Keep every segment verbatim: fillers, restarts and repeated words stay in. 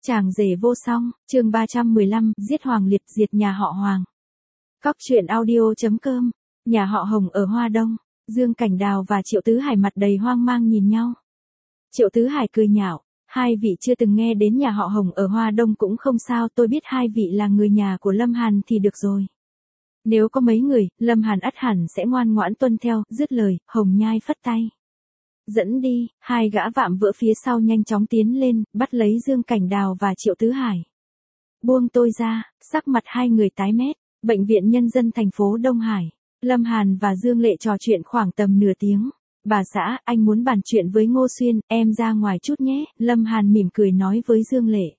Chàng rể vô song, chương ba trăm mười lăm, giết Hoàng Liệt, diệt nhà họ Hoàng. Cóc truyện audio chấm com, nhà họ Hồng ở Hoa Đông, Dương Cảnh Đào và Triệu Tứ Hải mặt đầy hoang mang nhìn nhau. Triệu Tứ Hải cười nhạo, hai vị chưa từng nghe đến nhà họ Hồng ở Hoa Đông cũng không sao, tôi biết hai vị là người nhà của Lâm Hàn thì được rồi. Nếu có mấy người, Lâm Hàn ắt hẳn sẽ ngoan ngoãn tuân theo, dứt lời, Hồng Nhai phất tay. Dẫn đi, hai gã vạm vỡ phía sau nhanh chóng tiến lên, bắt lấy Dương Cảnh Đào và Triệu Tứ Hải. Buông tôi ra, sắc mặt hai người tái mét, bệnh viện nhân dân thành phố Đông Hải. Lâm Hàn và Dương Lệ trò chuyện khoảng tầm nửa tiếng. Bà xã, anh muốn bàn chuyện với Ngô Xuyên, em ra ngoài chút nhé, Lâm Hàn mỉm cười nói với Dương Lệ.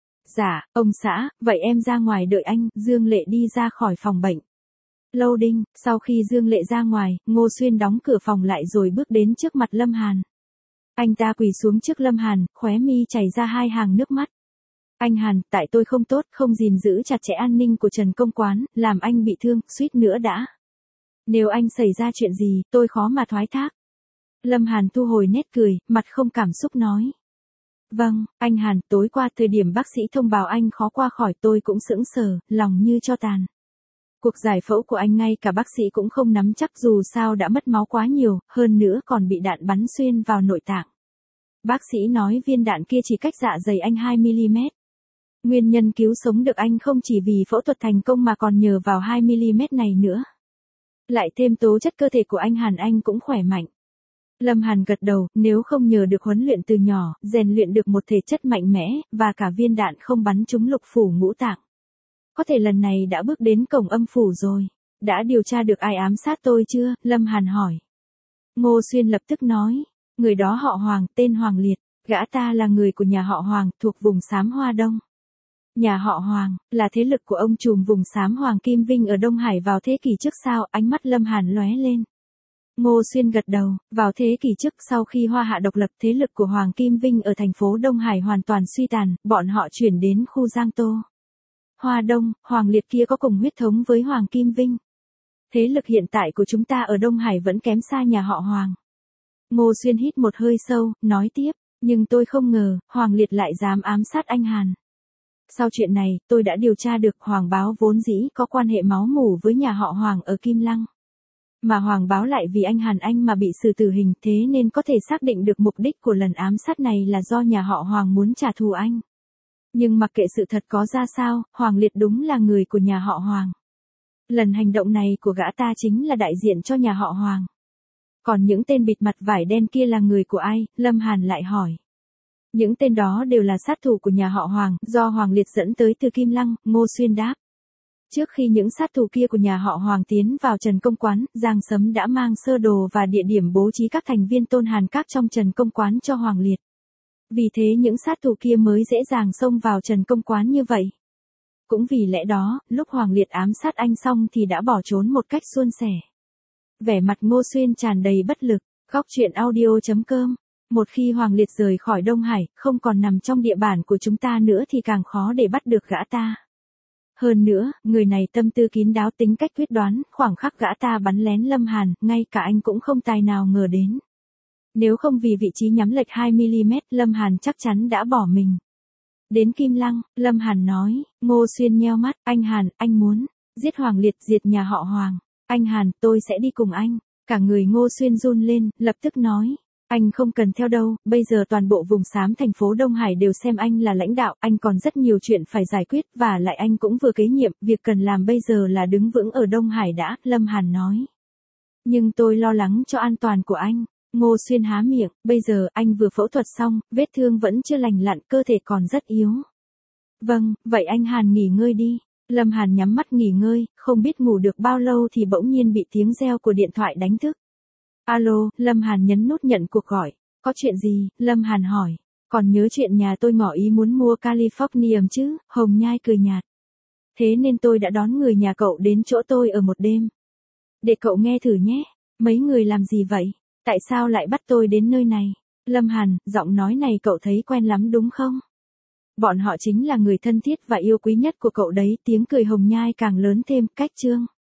Dạ, ông xã, vậy em ra ngoài đợi anh, Dương Lệ đi ra khỏi phòng bệnh. Lâu đinh, sau khi Dương Lệ ra ngoài, Ngô Xuyên đóng cửa phòng lại rồi bước đến trước mặt Lâm Hàn. Anh ta quỳ xuống trước Lâm Hàn, khóe mi chảy ra hai hàng nước mắt. Anh Hàn, tại tôi không tốt, không gìn giữ chặt chẽ an ninh của Trần Công Quán, làm anh bị thương, suýt nữa đã. Nếu anh xảy ra chuyện gì, tôi khó mà thoái thác. Lâm Hàn thu hồi nét cười, mặt không cảm xúc nói. Vâng, anh Hàn, tối qua thời điểm bác sĩ thông báo anh khó qua khỏi tôi cũng sững sờ, lòng như cho tàn. Cuộc giải phẫu của anh ngay cả bác sĩ cũng không nắm chắc dù sao đã mất máu quá nhiều, hơn nữa còn bị đạn bắn xuyên vào nội tạng. Bác sĩ nói viên đạn kia chỉ cách dạ dày anh hai mi-li-mét. Nguyên nhân cứu sống được anh không chỉ vì phẫu thuật thành công mà còn nhờ vào hai mi-li-mét này nữa. Lại thêm tố chất cơ thể của anh Hàn anh cũng khỏe mạnh. Lâm Hàn gật đầu, nếu không nhờ được huấn luyện từ nhỏ, rèn luyện được một thể chất mạnh mẽ, và cả viên đạn không bắn trúng lục phủ ngũ tạng. Có thể lần này đã bước đến cổng âm phủ rồi. Đã điều tra được ai ám sát tôi chưa? Lâm Hàn hỏi. Ngô Xuyên lập tức nói. Người đó họ Hoàng, tên Hoàng Liệt. Gã ta là người của nhà họ Hoàng, thuộc vùng xám Hoa Đông. Nhà họ Hoàng, là thế lực của ông trùm vùng xám Hoàng Kim Vinh ở Đông Hải vào thế kỷ trước sao? Ánh mắt Lâm Hàn lóe lên. Ngô Xuyên gật đầu, vào thế kỷ trước sau khi Hoa Hạ độc lập thế lực của Hoàng Kim Vinh ở thành phố Đông Hải hoàn toàn suy tàn, bọn họ chuyển đến khu Giang Tô. Hoa Đông, Hoàng Liệt kia có cùng huyết thống với Hoàng Kim Vinh. Thế lực hiện tại của chúng ta ở Đông Hải vẫn kém xa nhà họ Hoàng. Ngô Xuyên hít một hơi sâu, nói tiếp, nhưng tôi không ngờ, Hoàng Liệt lại dám ám sát anh Hàn. Sau chuyện này, tôi đã điều tra được Hoàng Báo vốn dĩ có quan hệ máu mủ với nhà họ Hoàng ở Kim Lăng. Mà Hoàng Báo lại vì anh Hàn anh mà bị xử tử hình, thế nên có thể xác định được mục đích của lần ám sát này là do nhà họ Hoàng muốn trả thù anh. Nhưng mặc kệ sự thật có ra sao, Hoàng Liệt đúng là người của nhà họ Hoàng. Lần hành động này của gã ta chính là đại diện cho nhà họ Hoàng. Còn những tên bịt mặt vải đen kia là người của ai? Lâm Hàn lại hỏi. Những tên đó đều là sát thủ của nhà họ Hoàng, do Hoàng Liệt dẫn tới từ Kim Lăng, Ngô Xuyên đáp. Trước khi những sát thủ kia của nhà họ Hoàng tiến vào Trần Công Quán, Giang Sấm đã mang sơ đồ và địa điểm bố trí các thành viên Tôn Hàn Các trong Trần Công Quán cho Hoàng Liệt. Vì thế những sát thủ kia mới dễ dàng xông vào Trần Công Quán như vậy. Cũng vì lẽ đó, lúc Hoàng Liệt ám sát anh xong thì đã bỏ trốn một cách suôn sẻ. Vẻ mặt Ngô Xuyên tràn đầy bất lực, Cóc truyện audio chấm com. Một khi Hoàng Liệt rời khỏi Đông Hải, không còn nằm trong địa bàn của chúng ta nữa thì càng khó để bắt được gã ta. Hơn nữa, người này tâm tư kín đáo, tính cách quyết đoán, khoảng khắc gã ta bắn lén Lâm Hàn, ngay cả anh cũng không tài nào ngờ đến. Nếu không vì vị trí nhắm lệch hai mi-li-mét, Lâm Hàn chắc chắn đã bỏ mình. Đến Kim Lăng, Lâm Hàn nói. Ngô Xuyên nheo mắt, anh Hàn, anh muốn giết Hoàng Liệt, diệt nhà họ Hoàng. Anh Hàn, tôi sẽ đi cùng anh. Cả người Ngô Xuyên run lên, lập tức nói. Anh không cần theo đâu, bây giờ toàn bộ vùng xám thành phố Đông Hải đều xem anh là lãnh đạo, anh còn rất nhiều chuyện phải giải quyết, và lại anh cũng vừa kế nhiệm, việc cần làm bây giờ là đứng vững ở Đông Hải đã, Lâm Hàn nói. Nhưng tôi lo lắng cho an toàn của anh. Ngô Xuyên há miệng, bây giờ anh vừa phẫu thuật xong, vết thương vẫn chưa lành lặn, cơ thể còn rất yếu. Vâng, vậy anh Hàn nghỉ ngơi đi. Lâm Hàn nhắm mắt nghỉ ngơi, không biết ngủ được bao lâu thì bỗng nhiên bị tiếng reo của điện thoại đánh thức. Alo, Lâm Hàn nhấn nút nhận cuộc gọi. Có chuyện gì? Lâm Hàn hỏi. Còn nhớ chuyện nhà tôi ngỏ ý muốn mua Californium chứ? Hồng Nhai cười nhạt. Thế nên tôi đã đón người nhà cậu đến chỗ tôi ở một đêm. Để cậu nghe thử nhé. Mấy người làm gì vậy? Tại sao lại bắt tôi đến nơi này? Lâm Hàn, giọng nói này cậu thấy quen lắm đúng không? Bọn họ chính là người thân thiết và yêu quý nhất của cậu đấy. Tiếng cười Hồng Nhai càng lớn thêm, cách chương.